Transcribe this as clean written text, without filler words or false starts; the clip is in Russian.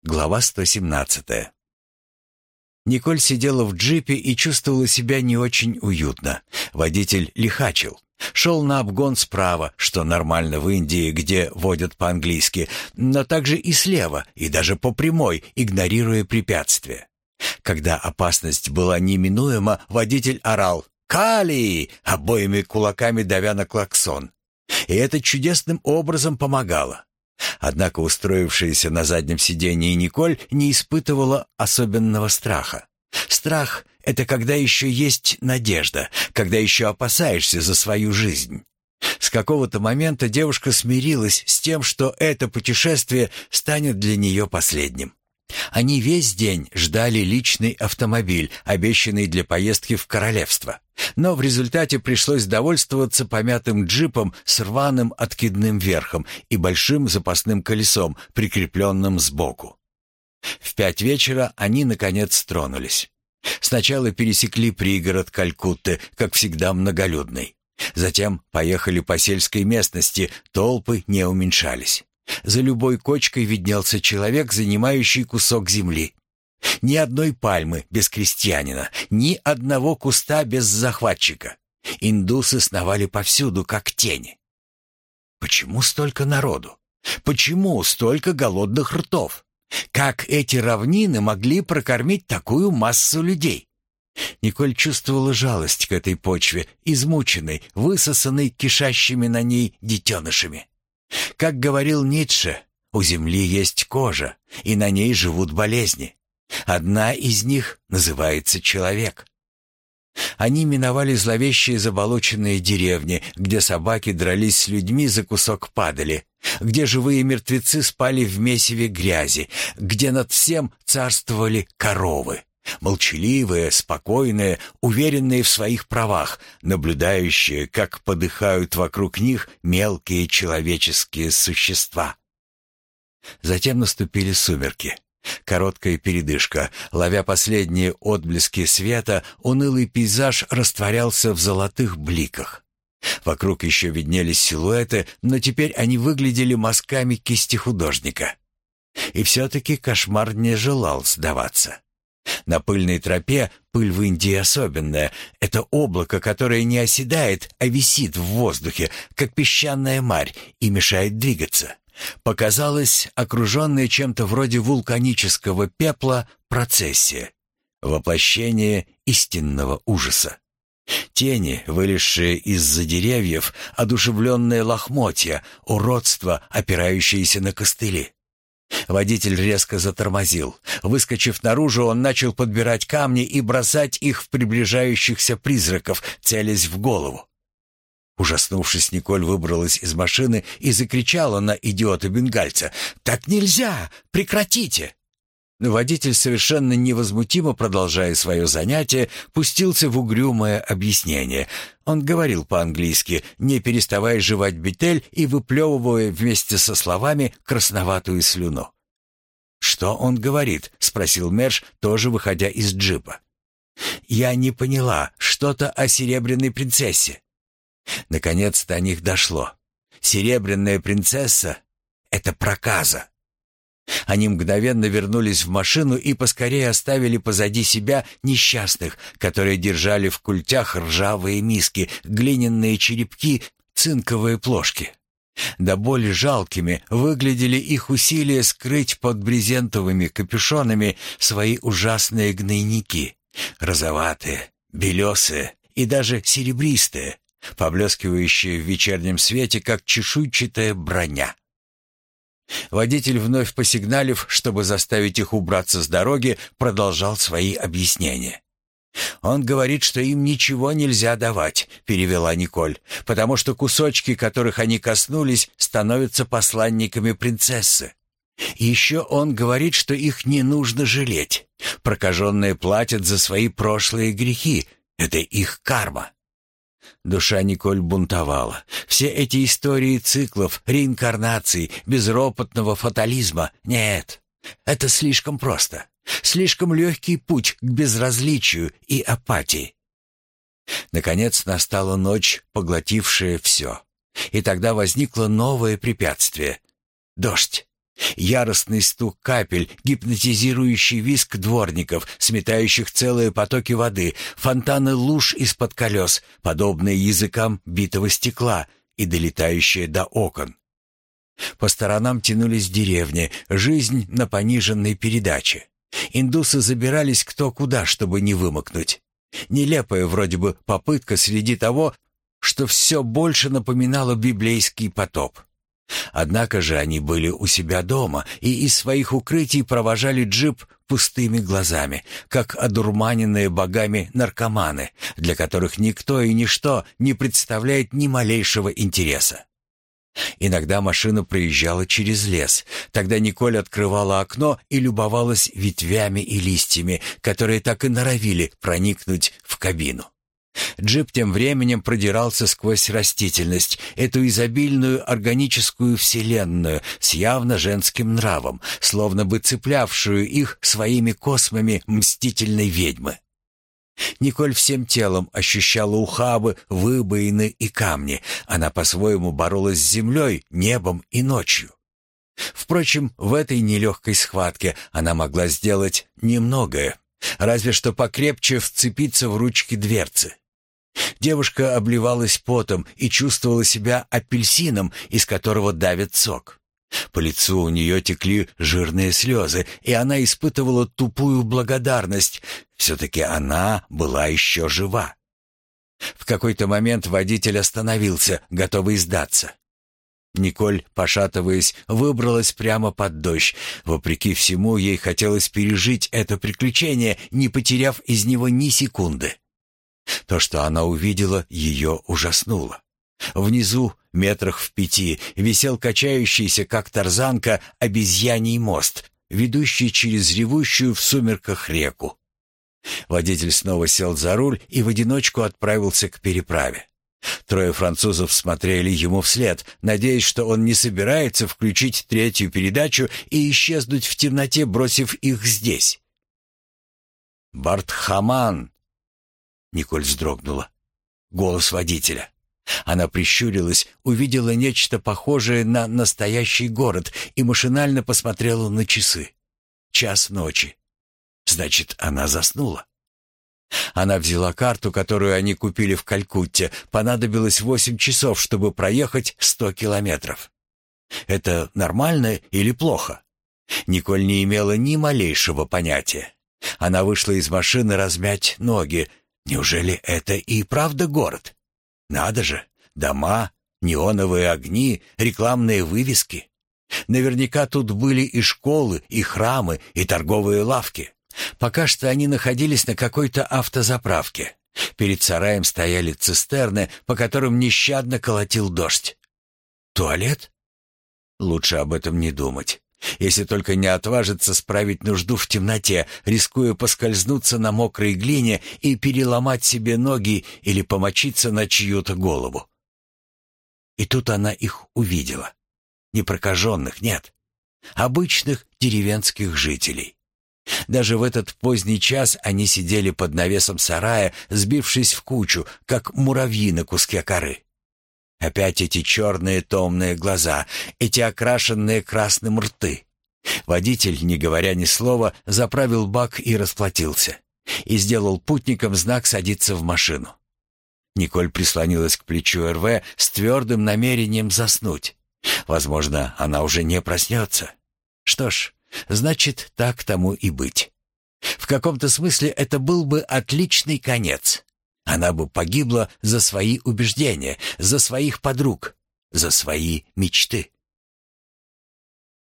Глава 117. Николь сидела в джипе и чувствовала себя не очень уютно. Водитель лихачил. Шел на обгон справа, что нормально в Индии, где водят по-английски, но также и слева, и даже по прямой, игнорируя препятствия. Когда опасность была неминуема, водитель орал «Кали!», обоими кулаками давя на клаксон. И это чудесным образом помогало. Однако устроившаяся на заднем сиденье Николь не испытывала особенного страха. Страх — это когда еще есть надежда, когда еще опасаешься за свою жизнь. С какого-то момента девушка смирилась с тем, что это путешествие станет для нее последним. Они весь день ждали личный автомобиль, обещанный для поездки в королевство. Но в результате пришлось довольствоваться помятым джипом с рваным откидным верхом и большим запасным колесом, прикрепленным сбоку. В 5 вечера они, наконец, тронулись. Сначала пересекли пригород Калькутты, как всегда многолюдный. Затем поехали по сельской местности, толпы не уменьшались. За любой кочкой виднелся человек, занимающий кусок земли. Ни одной пальмы без крестьянина, ни одного куста без захватчика. Индусы сновали повсюду, как тени. Почему столько народу? Почему столько голодных ртов? Как эти равнины могли прокормить такую массу людей? Николь чувствовала жалость к этой почве, измученной, высосанной кишащими на ней детенышами. Как говорил Ницше, у земли есть кожа, и на ней живут болезни. Одна из них называется человек. Они миновали зловещие заболоченные деревни, где собаки дрались с людьми за кусок падали, где живые мертвецы спали в месиве грязи, где над всем царствовали коровы. Молчаливые, спокойные, уверенные в своих правах, наблюдающие, как подыхают вокруг них мелкие человеческие существа. Затем наступили сумерки. Короткая передышка. Ловя последние отблески света, унылый пейзаж растворялся в золотых бликах. Вокруг еще виднелись силуэты, но теперь они выглядели мазками кисти художника. И все-таки кошмар не желал сдаваться. На пыльной тропе, пыль в Индии особенная, это облако, которое не оседает, а висит в воздухе, как песчаная марь, и мешает двигаться. Показалась окруженная чем-то вроде вулканического пепла процессия, воплощение истинного ужаса. Тени, вылезшие из-за деревьев, одушевленные лохмотья, уродство, опирающееся на костыли. Водитель резко затормозил. Выскочив наружу, он начал подбирать камни и бросать их в приближающихся призраков, целясь в голову. Ужаснувшись, Николь выбралась из машины и закричала на идиота-бенгальца: «Так нельзя! Прекратите!» Но водитель, совершенно невозмутимо продолжая свое занятие, пустился в угрюмое объяснение. Он говорил по-английски, не переставая жевать бетель и выплевывая вместе со словами красноватую слюну. «Что он говорит?» — спросил Мерш, тоже выходя из джипа. «Я не поняла. Что-то о серебряной принцессе». Наконец-то о них дошло. Серебряная принцесса — это проказа. Они мгновенно вернулись в машину и поскорее оставили позади себя несчастных, которые держали в культях ржавые миски, глиняные черепки, цинковые плошки. До боли жалкими выглядели их усилия скрыть под брезентовыми капюшонами свои ужасные гнойники, розоватые, белесые и даже серебристые, поблескивающие в вечернем свете, как чешуйчатая броня. Водитель, вновь посигналив, чтобы заставить их убраться с дороги, продолжал свои объяснения. «Он говорит, что им ничего нельзя давать», — перевела Николь, «потому что кусочки, которых они коснулись, становятся посланниками принцессы. И еще он говорит, что их не нужно жалеть. Прокаженные платят за свои прошлые грехи. Это их карма». Душа Николь бунтовала. Все эти истории циклов, реинкарнаций, безропотного фатализма — нет, это слишком просто. Слишком легкий путь к безразличию и апатии. Наконец настала ночь, поглотившая все. И тогда возникло новое препятствие — дождь. Яростный стук капель, гипнотизирующий визг дворников, сметающих целые потоки воды, фонтаны луж из-под колес, подобные языкам битого стекла и долетающие до окон. По сторонам тянулись деревни, жизнь на пониженной передаче. Индусы забирались кто куда, чтобы не вымокнуть. Нелепая вроде бы попытка среди того, что все больше напоминало библейский потоп. Однако же они были у себя дома и из своих укрытий провожали джип пустыми глазами, как одурманенные богами наркоманы, для которых никто и ничто не представляет ни малейшего интереса. Иногда машина проезжала через лес. Тогда Николь открывала окно и любовалась ветвями и листьями, которые так и норовили проникнуть в кабину. Джип тем временем продирался сквозь растительность, эту изобильную органическую вселенную с явно женским нравом, словно бы цеплявшую их своими космами мстительной ведьмы. Николь всем телом ощущала ухабы, выбоины и камни. Она по-своему боролась с землей, небом и ночью. Впрочем, в этой нелегкой схватке она могла сделать немногое, разве что покрепче вцепиться в ручки дверцы. Девушка обливалась потом и чувствовала себя апельсином, из которого давит сок. По лицу у нее текли жирные слезы, и она испытывала тупую благодарность. Все-таки она была еще жива. В какой-то момент водитель остановился, готовый сдаться. Николь, пошатываясь, выбралась прямо под дождь. Вопреки всему, ей хотелось пережить это приключение, не потеряв из него ни секунды. То, что она увидела, ее ужаснуло. Внизу, метрах в 5, висел качающийся, как тарзанка, обезьяний мост, ведущий через ревущую в сумерках реку. Водитель снова сел за руль и в одиночку отправился к переправе. Трое французов смотрели ему вслед, надеясь, что он не собирается включить третью передачу и исчезнуть в темноте, бросив их здесь. «Бартхаман!» Николь вздрогнула. Голос водителя. Она прищурилась, увидела нечто похожее на настоящий город и машинально посмотрела на часы. 1:00 ночи. Значит, она заснула. Она взяла карту, которую они купили в Калькутте. Понадобилось 8 часов, чтобы проехать 100 километров. Это нормально или плохо? Николь не имела ни малейшего понятия. Она вышла из машины размять ноги. Неужели это и правда город? Надо же, дома, неоновые огни, рекламные вывески. Наверняка тут были и школы, и храмы, и торговые лавки. Пока что они находились на какой-то автозаправке. Перед сараем стояли цистерны, по которым нещадно колотил дождь. Туалет? Лучше об этом не думать. Если только не отважиться справить нужду в темноте, рискуя поскользнуться на мокрой глине и переломать себе ноги или помочиться на чью-то голову. И тут она их увидела. Не прокаженных, нет. Обычных деревенских жителей. Даже в этот поздний час они сидели под навесом сарая, сбившись в кучу, как муравьи на куске коры. Опять эти черные томные глаза, эти окрашенные красным рты. Водитель, не говоря ни слова, заправил бак и расплатился. И сделал путникам знак садиться в машину. Николь прислонилась к плечу РВ с твердым намерением заснуть. Возможно, она уже не проснется. Что ж, значит, так тому и быть. В каком-то смысле это был бы отличный конец. Она бы погибла за свои убеждения, за своих подруг, за свои мечты.